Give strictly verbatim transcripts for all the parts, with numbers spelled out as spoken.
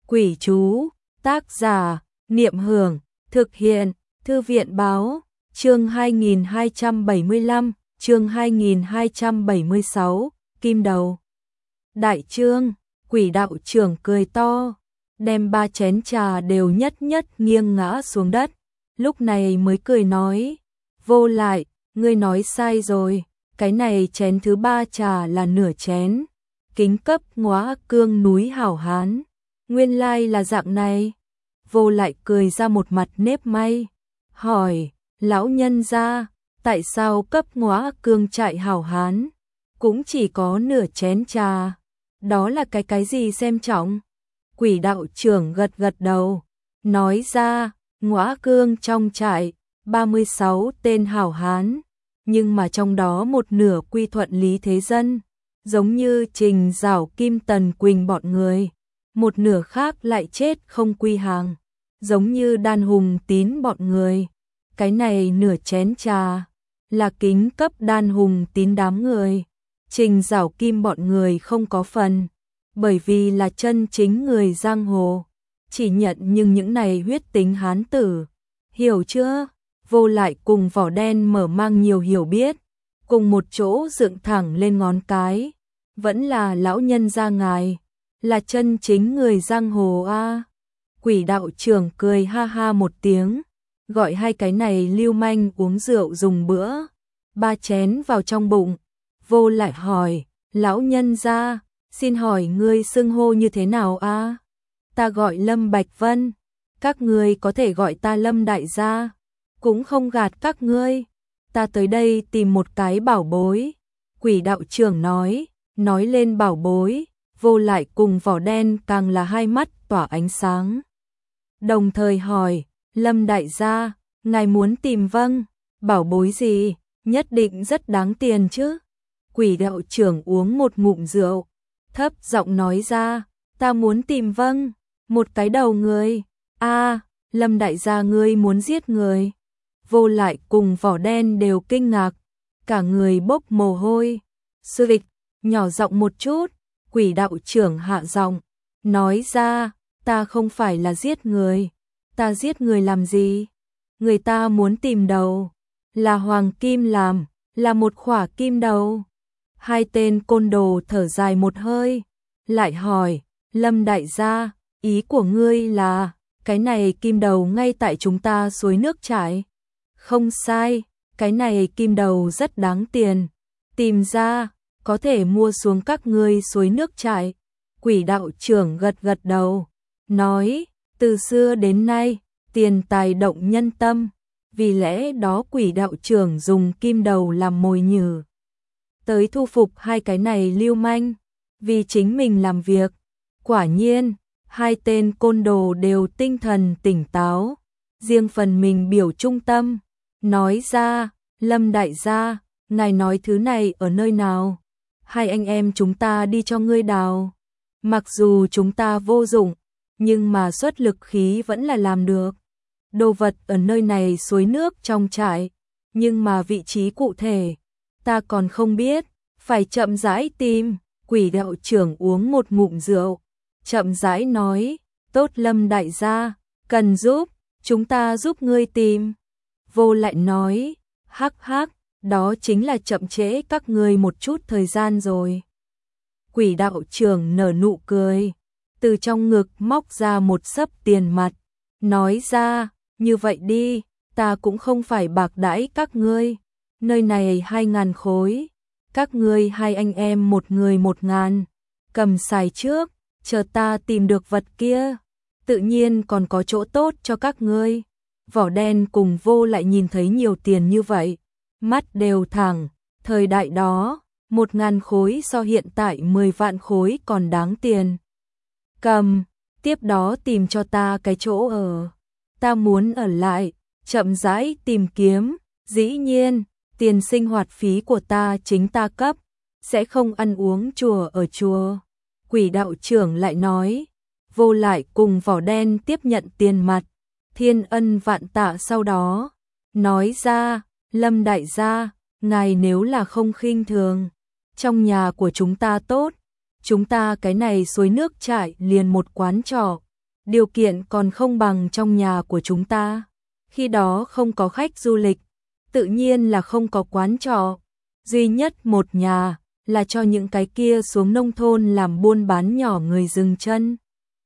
Quỷ chú, tác giả, Niệm Hưởng, thực hiện, Thư viện báo, chương hai nghìn hai trăm bảy mươi lăm, chương hai nghìn hai trăm bảy mươi sáu, Kim Đầu. Đại trương, quỷ đạo trưởng cười to, đem ba chén trà đều nhất nhất nghiêng ngã xuống đất, lúc này mới cười nói, Vô Lại, ngươi nói sai rồi, cái này chén thứ ba trà là nửa chén, kính cấp Ngõa Cương núi hảo hán. Nguyên lai là dạng này. Vô Lại cười ra một mặt nếp may, hỏi, lão nhân gia, tại sao cấp Ngõa Cương trại hảo hán, cũng chỉ có nửa chén trà, đó là cái cái gì xem trọng? Quỷ đạo trưởng gật gật đầu, nói ra, Ngõa Cương trong trại, ba mươi sáu tên hảo hán, nhưng mà trong đó một nửa quy thuận Lý Thế Dân, giống như Trình Giảo Kim Tần Quỳnh bọn người. Một nửa khác lại chết không quy hàng, giống như Đan Hùng Tín bọn người. Cái này nửa chén trà là kính cấp Đan Hùng Tín đám người. Trình Giảo Kim bọn người không có phần, bởi vì là chân chính người giang hồ, chỉ nhận nhưng những này huyết tính hán tử. Hiểu chưa? Vô Lại cùng Vỏ Đen mở mang nhiều hiểu biết, cùng một chỗ dựng thẳng lên ngón cái. Vẫn là lão nhân gia ngài, là chân chính người giang hồ a. À. Quỷ đạo trưởng cười ha ha một tiếng, gọi hai cái này lưu manh uống rượu dùng bữa, ba chén vào trong bụng. Vô Lại hỏi, lão nhân gia, xin hỏi ngươi xưng hô như thế nào a? À? Ta gọi Lâm Bạch Vân, các ngươi có thể gọi ta Lâm đại gia, cũng không gạt các ngươi, ta tới đây tìm một cái bảo bối. Quỷ đạo trưởng nói, nói lên bảo bối, Vô Lại cùng Vỏ Đen càng là hai mắt tỏa ánh sáng. Đồng thời hỏi, Lâm đại gia, ngài muốn tìm vâng, bảo bối gì, nhất định rất đáng tiền chứ? Quỷ đạo trưởng uống một ngụm rượu, thấp giọng nói ra, ta muốn tìm vâng, một cái đầu người. A, à, Lâm đại gia ngươi muốn giết người? Vô Lại cùng Vỏ Đen đều kinh ngạc, cả người bốc mồ hôi. Sư Vịch, nhỏ giọng một chút. Quỷ đạo trưởng hạ giọng, nói ra, ta không phải là giết người, ta giết người làm gì? Người ta muốn tìm đầu, là hoàng kim làm, là một khỏa kim đầu. Hai tên côn đồ thở dài một hơi, lại hỏi, Lâm đại gia, ý của ngươi là, cái này kim đầu ngay tại chúng ta suối nước chảy? Không sai, cái này kim đầu rất đáng tiền, tìm ra có thể mua xuống các ngươi suối nước chảy. Quỷ đạo trưởng gật gật đầu, nói, từ xưa đến nay, tiền tài động nhân tâm, vì lẽ đó quỷ đạo trưởng dùng kim đầu làm mồi nhử, tới thu phục hai cái này lưu manh, vì chính mình làm việc. Quả nhiên, hai tên côn đồ đều tinh thần tỉnh táo, riêng phần mình biểu trung tâm, nói ra, Lâm đại gia, ngài nói thứ này ở nơi nào? Hai anh em chúng ta đi cho ngươi đào. Mặc dù chúng ta vô dụng, nhưng mà xuất lực khí vẫn là làm được. Đồ vật ở nơi này suối nước trong trại, nhưng mà vị trí cụ thể, ta còn không biết, phải chậm rãi tìm. Quỷ đạo trưởng uống một ngụm rượu, chậm rãi nói, tốt Lâm đại gia, cần giúp, chúng ta giúp ngươi tìm. Vô Lại nói, hắc hắc, đó chính là chậm trễ các ngươi một chút thời gian rồi. Quỷ đạo trưởng nở nụ cười, từ trong ngực móc ra một xấp tiền mặt, nói ra, như vậy đi, ta cũng không phải bạc đãi các ngươi, nơi này hai ngàn khối, các ngươi hai anh em một người một ngàn, cầm xài trước, chờ ta tìm được vật kia, tự nhiên còn có chỗ tốt cho các ngươi. Vỏ Đen cùng Vô Lại nhìn thấy nhiều tiền như vậy, mắt đều thẳng, thời đại đó, một ngàn khối so hiện tại mười vạn khối còn đáng tiền. Cầm, tiếp đó tìm cho ta cái chỗ ở, ta muốn ở lại, chậm rãi tìm kiếm, dĩ nhiên, tiền sinh hoạt phí của ta chính ta cấp, sẽ không ăn uống chùa ở chùa. Quỷ đạo trưởng lại nói, Vô Lại cùng Vỏ Đen tiếp nhận tiền mặt, thiên ân vạn tạ sau đó, nói ra, Lâm đại gia, ngài nếu là không khinh thường, trong nhà của chúng ta tốt, chúng ta cái này suối nước chảy liền một quán trọ, điều kiện còn không bằng trong nhà của chúng ta. Khi đó không có khách du lịch, tự nhiên là không có quán trọ, duy nhất một nhà là cho những cái kia xuống nông thôn làm buôn bán nhỏ người dừng chân.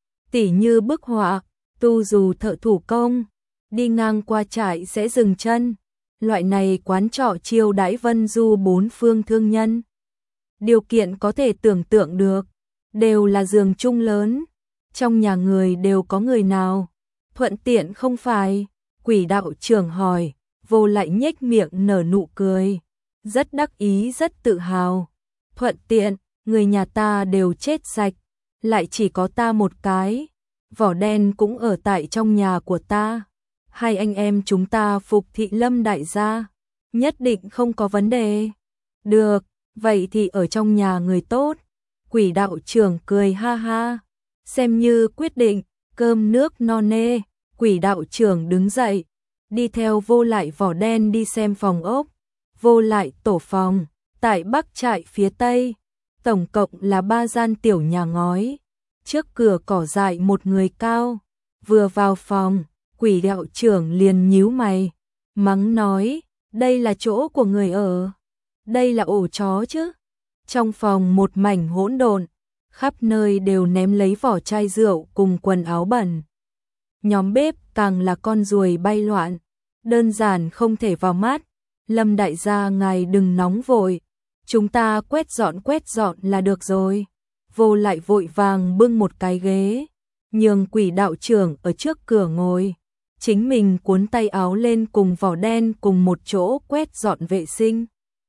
Tỉ như bức họa, tu dù thợ thủ công, đi ngang qua trại sẽ dừng chân. Loại này quán trọ chiêu đãi vân du bốn phương thương nhân. Điều kiện có thể tưởng tượng được, đều là giường chung lớn. Trong nhà người đều có người nào? Thuận tiện không phải? Quỷ đạo trưởng hỏi, Vô Lại nhếch miệng nở nụ cười. Rất đắc ý rất tự hào. Thuận tiện, người nhà ta đều chết sạch, lại chỉ có ta một cái. Vỏ đen cũng ở tại trong nhà của ta. Hai anh em chúng ta phục thị Lâm đại gia, nhất định không có vấn đề. Được, vậy thì ở trong nhà người tốt. Quỷ đạo trưởng cười ha ha, xem như quyết định. Cơm nước no nê, quỷ đạo trưởng đứng dậy, đi theo Vô Lại Vỏ Đen đi xem phòng ốc. Vô Lại tổ phòng, tại Bắc trại phía Tây, tổng cộng là ba gian tiểu nhà ngói. Trước cửa cỏ dại một người cao. Vừa vào phòng, quỷ đạo trưởng liền nhíu mày, mắng nói, đây là chỗ của người ở, đây là ổ chó chứ. Trong phòng một mảnh hỗn độn, khắp nơi đều ném lấy vỏ chai rượu cùng quần áo bẩn. Nhóm bếp càng là con ruồi bay loạn, đơn giản không thể vào mắt. Lâm đại gia ngài đừng nóng vội, chúng ta quét dọn quét dọn là được rồi. Vô Lại vội vàng bưng một cái ghế, nhường quỷ đạo trưởng ở trước cửa ngồi, chính mình cuốn tay áo lên cùng Vỏ Đen cùng một chỗ quét dọn vệ sinh.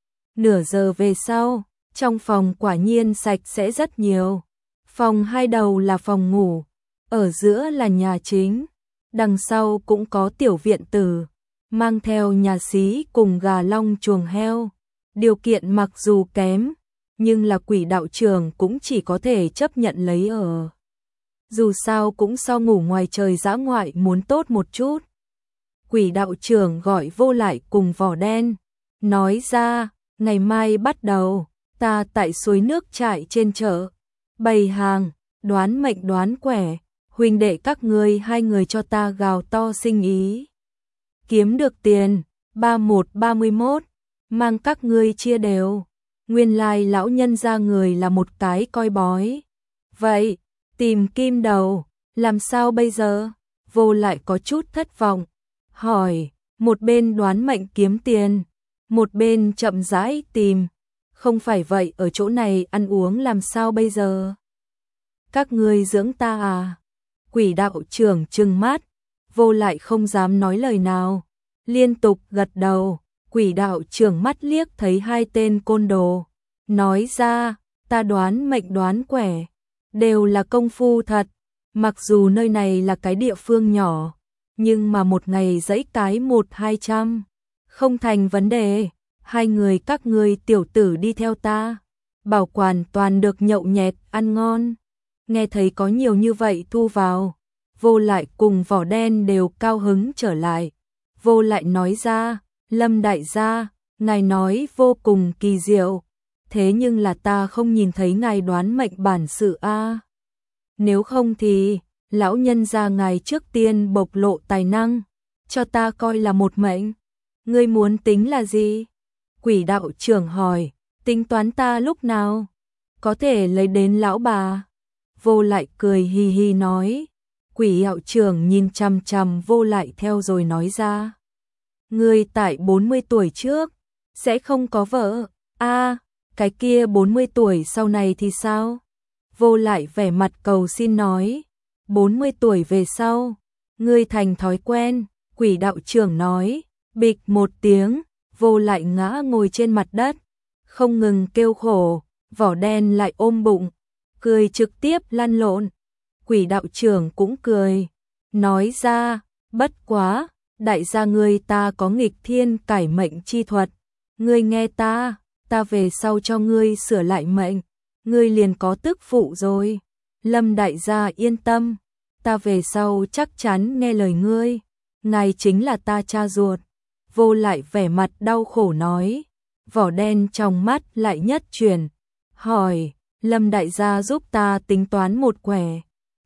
Nửa giờ về sau, trong phòng quả nhiên sạch sẽ rất nhiều. Phòng hai đầu là phòng ngủ, ở giữa là nhà chính, đằng sau cũng có tiểu viện tử, mang theo nhà xí cùng gà long chuồng heo. Điều kiện mặc dù kém, nhưng là quỷ đạo trưởng cũng chỉ có thể chấp nhận lấy ở. Dù sao cũng so ngủ ngoài trời dã ngoại muốn tốt một chút. Quỷ đạo trưởng gọi Vô Lại cùng Vỏ Đen, nói ra, ngày mai bắt đầu, ta tại suối nước trại trên chợ, bày hàng, đoán mệnh đoán quẻ, huynh đệ các ngươi hai người cho ta gào to sinh ý. Kiếm được tiền, ba một ba mươi mốt, mang các ngươi chia đều. Nguyên lai lão nhân gia người là một cái coi bói. Vậy, tìm kim đầu, làm sao bây giờ? Vô Lại có chút thất vọng, hỏi, một bên đoán mệnh kiếm tiền, một bên chậm rãi tìm. Không phải vậy ở chỗ này ăn uống làm sao bây giờ? Các ngươi dưỡng ta à? Quỷ đạo trưởng trừng mắt, Vô Lại không dám nói lời nào, liên tục gật đầu. Quỷ đạo trưởng mắt liếc thấy hai tên côn đồ, nói ra, ta đoán mệnh đoán quẻ, đều là công phu thật. Mặc dù nơi này là cái địa phương nhỏ, nhưng mà một ngày dẫy cái một hai trăm, không thành vấn đề. Hai người các ngươi tiểu tử đi theo ta, bảo quản toàn được nhậu nhẹt ăn ngon. Nghe thấy có nhiều như vậy thu vào, Vô Lại cùng Vỏ Đen đều cao hứng trở lại. Vô Lại nói ra, Lâm đại gia, ngài nói vô cùng kỳ diệu, thế nhưng là ta không nhìn thấy ngài đoán mệnh bản sự a. Nếu không thì, lão nhân gia ngài trước tiên bộc lộ tài năng, cho ta coi là một mệnh. Ngươi muốn tính là gì? Quỷ đạo trưởng hỏi, tính toán ta lúc nào? Có thể lấy đến lão bà. Vô Lại cười hi hi nói. Quỷ đạo trưởng nhìn chằm chằm Vô Lại theo rồi nói ra. Ngươi tại bốn mươi tuổi trước, sẽ không có vợ. A, à, cái kia bốn mươi tuổi sau này thì sao? Vô Lại vẻ mặt cầu xin nói. bốn mươi tuổi về sau, ngươi thành thói quen. Quỷ đạo trưởng nói. Bịch một tiếng, Vô Lại ngã ngồi trên mặt đất, không ngừng kêu khổ. Vỏ Đen lại ôm bụng, cười trực tiếp lăn lộn. Quỷ đạo trưởng cũng cười, nói ra, bất quá, đại gia ngươi ta có nghịch thiên cải mệnh chi thuật, ngươi nghe ta, ta về sau cho ngươi sửa lại mệnh, ngươi liền có tức phụ rồi. Lâm đại gia yên tâm, ta về sau chắc chắn nghe lời ngươi, ngài chính là ta cha ruột. Vô Lại vẻ mặt đau khổ nói. Vỏ Đen trong mắt lại nhất chuyển, hỏi, Lâm đại gia giúp ta tính toán một quẻ,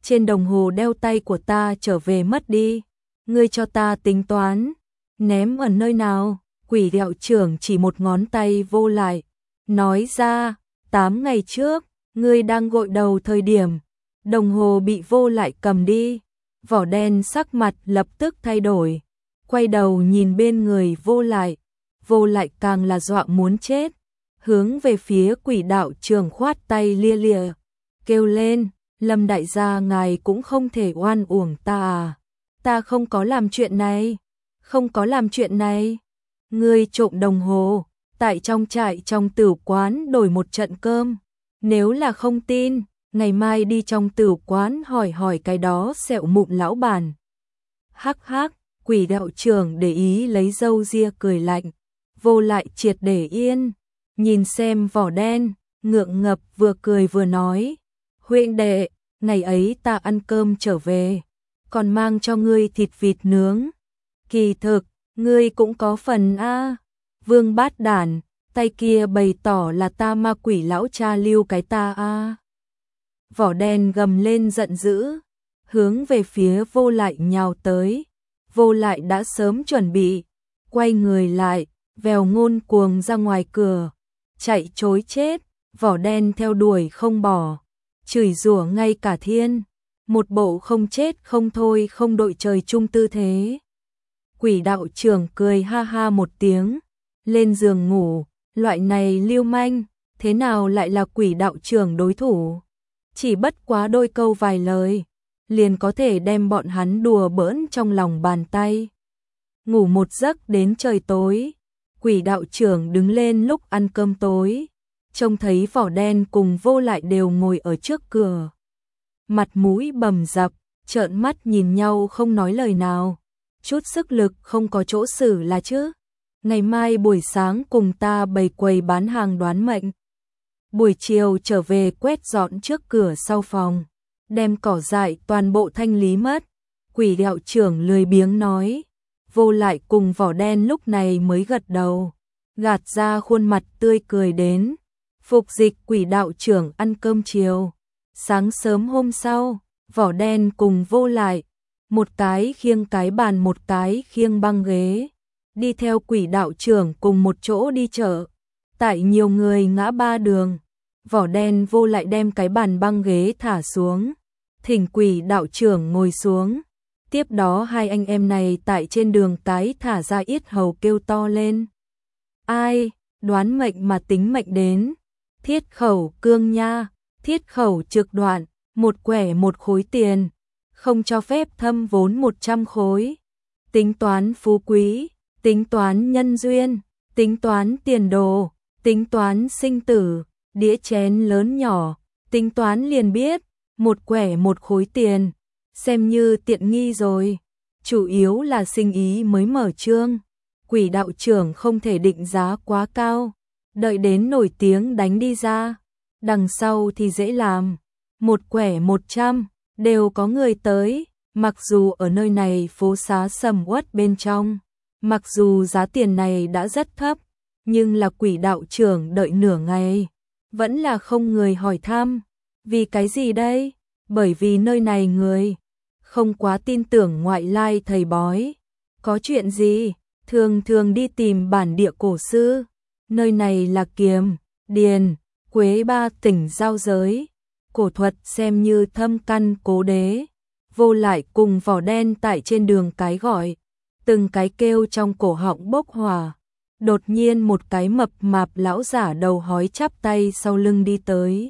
trên đồng hồ đeo tay của ta trở về mất đi, ngươi cho ta tính toán, ném ở nơi nào? Quỷ đạo trưởng chỉ một ngón tay Vô Lại, nói ra, tám ngày trước, ngươi đang gội đầu thời điểm, đồng hồ bị Vô Lại cầm đi. Vỏ đen sắc mặt lập tức thay đổi, quay đầu nhìn bên người Vô Lại, Vô Lại càng là dọa muốn chết, hướng về phía quỷ đạo trưởng khoát tay lia lịa, kêu lên, Lâm đại gia ngài cũng không thể oan uổng ta à, ta không có làm chuyện này, không có làm chuyện này, ngươi trộm đồng hồ, tại trong trại trong tử quán đổi một trận cơm, nếu là không tin, ngày mai đi trong tử quán hỏi hỏi cái đó sẹo mụn lão bản. Hắc hắc, quỷ đạo trưởng để ý lấy râu ria cười lạnh, Vô Lại triệt để yên, nhìn xem vỏ đen, ngượng ngập vừa cười vừa nói, huynh đệ, ngày ấy ta ăn cơm trở về, còn mang cho ngươi thịt vịt nướng, kỳ thực, ngươi cũng có phần a. Vương Bát Đản, tay kia bày tỏ là ta ma quỷ lão cha lưu cái ta a. Vỏ đen gầm lên giận dữ, hướng về phía Vô Lại nhào tới. Vô Lại đã sớm chuẩn bị, quay người lại, vèo ngôn cuồng ra ngoài cửa, chạy trối chết, vỏ đen theo đuổi không bỏ, chửi rủa ngay cả thiên, một bộ không chết không thôi không đội trời chung tư thế. Quỷ đạo trưởng cười ha ha một tiếng, lên giường ngủ, loại này lưu manh, thế nào lại là quỷ đạo trưởng đối thủ? Chỉ bất quá đôi câu vài lời, liền có thể đem bọn hắn đùa bỡn trong lòng bàn tay. Ngủ một giấc đến trời tối, quỷ đạo trưởng đứng lên lúc ăn cơm tối, trông thấy vỏ đen cùng Vô Lại đều ngồi ở trước cửa. Mặt mũi bầm dập, trợn mắt nhìn nhau không nói lời nào, chút sức lực không có chỗ xử là chứ. Ngày mai buổi sáng cùng ta bày quầy bán hàng đoán mệnh. Buổi chiều trở về quét dọn trước cửa sau phòng, đem cỏ dại toàn bộ thanh lý mất. Quỷ đạo trưởng lười biếng nói. Vô Lại cùng vỏ đen lúc này mới gật đầu, gạt ra khuôn mặt tươi cười đến. Phục dịch quỷ đạo trưởng ăn cơm chiều. Sáng sớm hôm sau, vỏ đen cùng Vô Lại, một cái khiêng cái bàn một cái khiêng băng ghế, đi theo quỷ đạo trưởng cùng một chỗ đi chợ. Tại nhiều người ngã ba đường, vỏ đen Vô Lại đem cái bàn băng ghế thả xuống, thỉnh quỷ đạo trưởng ngồi xuống. Tiếp đó hai anh em này tại trên đường cái thả ra yết hầu kêu to lên. Ai, đoán mệnh mà tính mệnh đến, thiết khẩu cương nha, thiết khẩu trực đoạn, một quẻ một khối tiền, không cho phép thâm vốn một trăm khối. Tính toán phú quý, tính toán nhân duyên, tính toán tiền đồ, tính toán sinh tử, đĩa chén lớn nhỏ, tính toán liền biết, một quẻ một khối tiền, xem như tiện nghi rồi. Chủ yếu là sinh ý mới mở trương, quỷ đạo trưởng không thể định giá quá cao, đợi đến nổi tiếng đánh đi ra, đằng sau thì dễ làm. Một quẻ một trăm, đều có người tới, mặc dù ở nơi này phố xá sầm uất bên trong, mặc dù giá tiền này đã rất thấp, nhưng là quỷ đạo trưởng đợi nửa ngày, vẫn là không người hỏi thăm. Vì cái gì đây? Bởi vì nơi này người không quá tin tưởng ngoại lai thầy bói. Có chuyện gì? Thường thường đi tìm bản địa cổ sư. Nơi này là Kiềm, Điền, Quế ba tỉnh giao giới. Cổ thuật xem như thâm căn cố đế. Vô Lại cùng vỏ đen tại trên đường cái gọi, từng cái kêu trong cổ họng bốc hỏa. Đột nhiên một cái mập mạp lão giả đầu hói chắp tay sau lưng đi tới.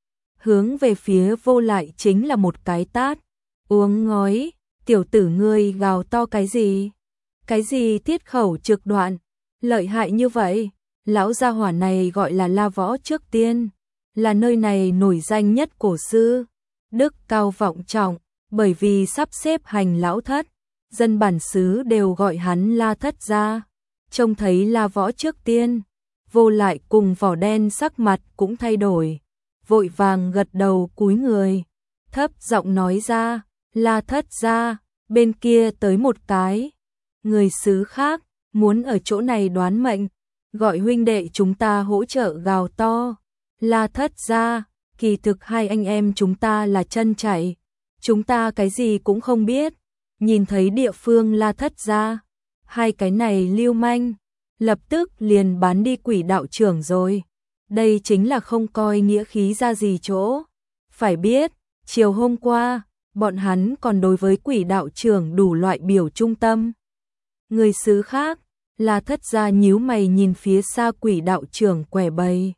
Hướng về phía Vô Lại chính là một cái tát. Uống ngói, tiểu tử ngươi gào to cái gì? Cái gì thiết khẩu trực đoạn? Lợi hại như vậy? Lão gia hỏa này gọi là La Võ trước tiên, là nơi này nổi danh nhất cổ sư, đức cao vọng trọng, bởi vì sắp xếp hành lão thất, dân bản xứ đều gọi hắn La thất gia. Trông thấy La Võ trước tiên, Vô Lại cùng vỏ đen sắc mặt cũng thay đổi, vội vàng gật đầu cúi người, thấp giọng nói ra, La thất gia, bên kia tới một cái người xứ khác, muốn ở chỗ này đoán mệnh, gọi huynh đệ chúng ta hỗ trợ gào to. La thất gia, kỳ thực hai anh em chúng ta là chân chạy, chúng ta cái gì cũng không biết, nhìn thấy địa phương La Thất gia, hai cái này lưu manh, lập tức liền bán đi Quỷ đạo trưởng rồi. Đây chính là không coi nghĩa khí ra gì chỗ. Phải biết, chiều hôm qua, bọn hắn còn đối với Quỷ đạo trưởng đủ loại biểu trung tâm. Người xứ khác, La Thất gia nhíu mày nhìn phía xa Quỷ đạo trưởng quẻ bày.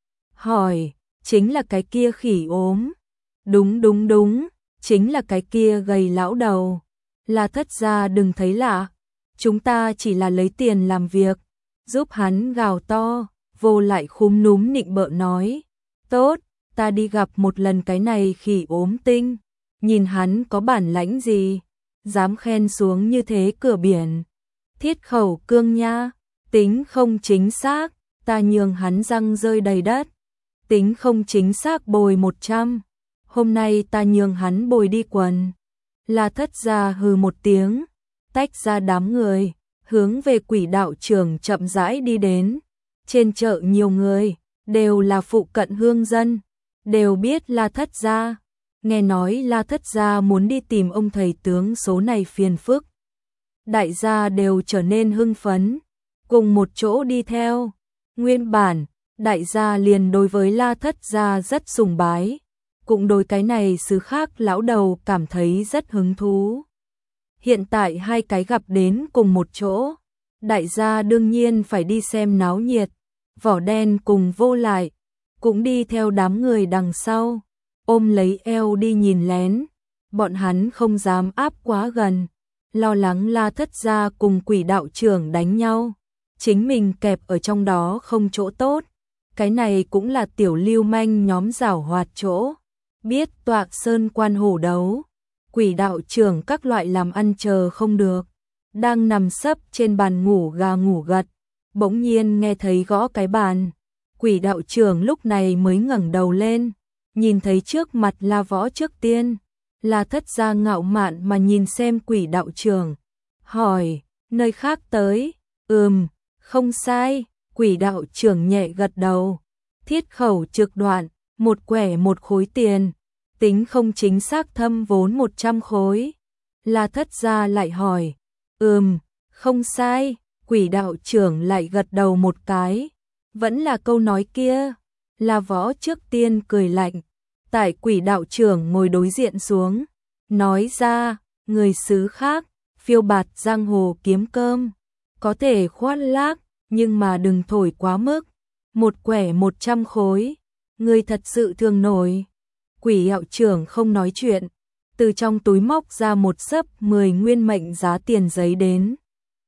Hỏi, chính là cái kia khỉ ốm. Đúng đúng đúng, chính là cái kia gầy lão đầu. La Thất gia đừng thấy lạ, chúng ta chỉ là lấy tiền làm việc, giúp hắn gào to, Vô lại khúm núm nịnh bợ nói. Tốt, ta đi gặp một lần cái này khỉ ốm tinh, nhìn hắn có bản lãnh gì, dám khen xuống như thế cửa biển. Thiết khẩu cương nha, tính không chính xác, ta nhường hắn răng rơi đầy đất. Tính không chính xác bồi một trăm, hôm nay ta nhường hắn bồi đi quần. La Thất gia hừ một tiếng, tách ra đám người, hướng về Quỷ đạo trưởng chậm rãi đi đến. Trên chợ nhiều người, đều là phụ cận hương dân, đều biết La Thất gia. Nghe nói La Thất gia muốn đi tìm ông thầy tướng số này phiền phức. Đại gia đều trở nên hưng phấn, cùng một chỗ đi theo. Nguyên bản, đại gia liền đối với La Thất gia rất sùng bái, cũng đối cái này xứ khác lão đầu cảm thấy rất hứng thú. Hiện tại hai cái gặp đến cùng một chỗ, đại gia đương nhiên phải đi xem náo nhiệt. Vỏ đen cùng Vô lại, cũng đi theo đám người đằng sau, ôm lấy eo đi nhìn lén. Bọn hắn không dám áp quá gần, lo lắng La Thất gia cùng Quỷ đạo trưởng đánh nhau, chính mình kẹp ở trong đó không chỗ tốt. Cái này cũng là tiểu lưu manh nhóm giảo hoạt chỗ, biết tọa sơn quan hổ đấu. Quỷ đạo trưởng các loại làm ăn chờ không được, đang nằm sấp trên bàn ngủ gà ngủ gật, bỗng nhiên nghe thấy gõ cái bàn. Quỷ đạo trưởng lúc này mới ngẩng đầu lên, nhìn thấy trước mặt La Võ Trước Tiên. La Thất gia ngạo mạn mà nhìn xem Quỷ đạo trưởng, hỏi, nơi khác tới? Ừm, không sai. Quỷ đạo trưởng nhẹ gật đầu. Thiết khẩu trực đoạn, một quẻ một khối tiền, tính không chính xác thâm vốn một trăm khối. La Thất gia lại hỏi, ừm, không sai. Quỷ đạo trưởng lại gật đầu một cái, vẫn là câu nói kia. La Võ Trước Tiên cười lạnh, tại Quỷ đạo trưởng ngồi đối diện xuống, nói ra, người xứ khác, phiêu bạt giang hồ kiếm cơm, có thể khoác lác, nhưng mà đừng thổi quá mức. Một quẻ một trăm khối, người thật sự thương nổi. Quỷ đạo trưởng không nói chuyện, từ trong túi móc ra một xấp mười nguyên mệnh giá tiền giấy đến,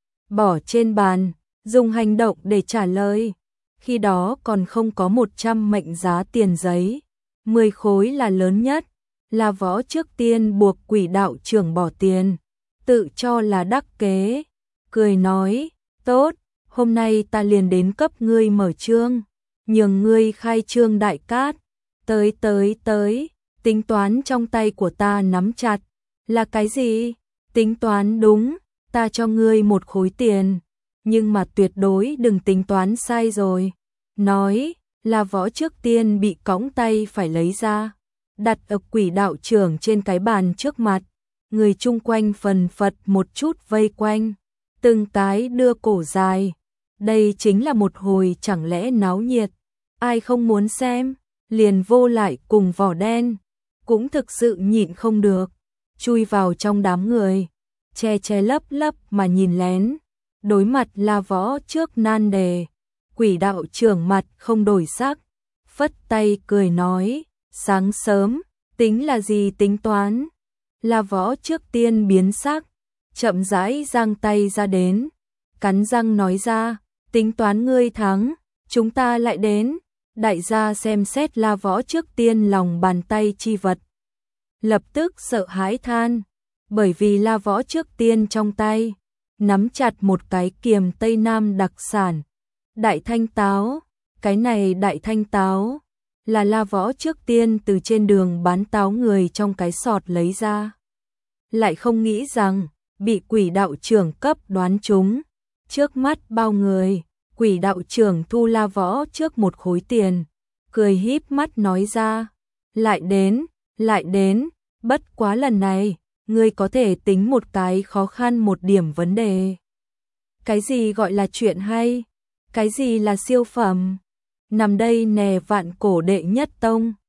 bỏ trên bàn, dùng hành động để trả lời. Khi đó còn không có một trăm mệnh giá tiền giấy, mười khối là lớn nhất. La Võ Trước Tiên buộc Quỷ đạo trưởng bỏ tiền, tự cho là đắc kế, cười nói, tốt, hôm nay ta liền đến cấp ngươi mở trương, nhường ngươi khai trương đại cát. Tới tới tới, tính toán trong tay của ta nắm chặt. Là cái gì? Tính toán đúng, ta cho ngươi một khối tiền, nhưng mà tuyệt đối đừng tính toán sai rồi. Nói, La Võ Trước Tiên bị cõng tay phải lấy ra, đặt ở Quỷ đạo trưởng trên cái bàn trước mặt. Người chung quanh phần phật một chút vây quanh, từng cái đưa cổ dài. Đây chính là một hồi chẳng lẽ náo nhiệt, ai không muốn xem. Liền Vô lại cùng Vỏ đen, cũng thực sự nhịn không được, chui vào trong đám người, che che lấp lấp mà nhìn lén. Đối mặt La Võ trước nan đề, Quỷ đạo trưởng mặt không đổi sắc, phất tay cười nói, sáng sớm, tính là gì tính toán? La Võ Trước Tiên biến sắc, chậm rãi giang tay ra đến, cắn răng nói ra, tính toán ngươi thắng, chúng ta lại đến. Đại gia xem xét La Võ Trước Tiên lòng bàn tay chi vật, lập tức sợ hãi than, bởi vì La Võ Trước Tiên trong tay nắm chặt một cái kiềm Tây Nam đặc sản, đại thanh táo. Cái này đại thanh táo là La Võ Trước Tiên từ trên đường bán táo người trong cái sọt lấy ra, lại không nghĩ rằng bị Quỷ đạo trưởng cấp đoán trúng. Trước mắt bao người, Quỷ đạo trưởng thu La Võ trước một khối tiền, cười híp mắt nói ra, lại đến, lại đến, Bất quá lần này, ngươi có thể tính một cái khó khăn một điểm vấn đề. Cái gì gọi là chuyện hay? Cái gì là siêu phẩm? Nằm đây nè vạn cổ đệ nhất tông.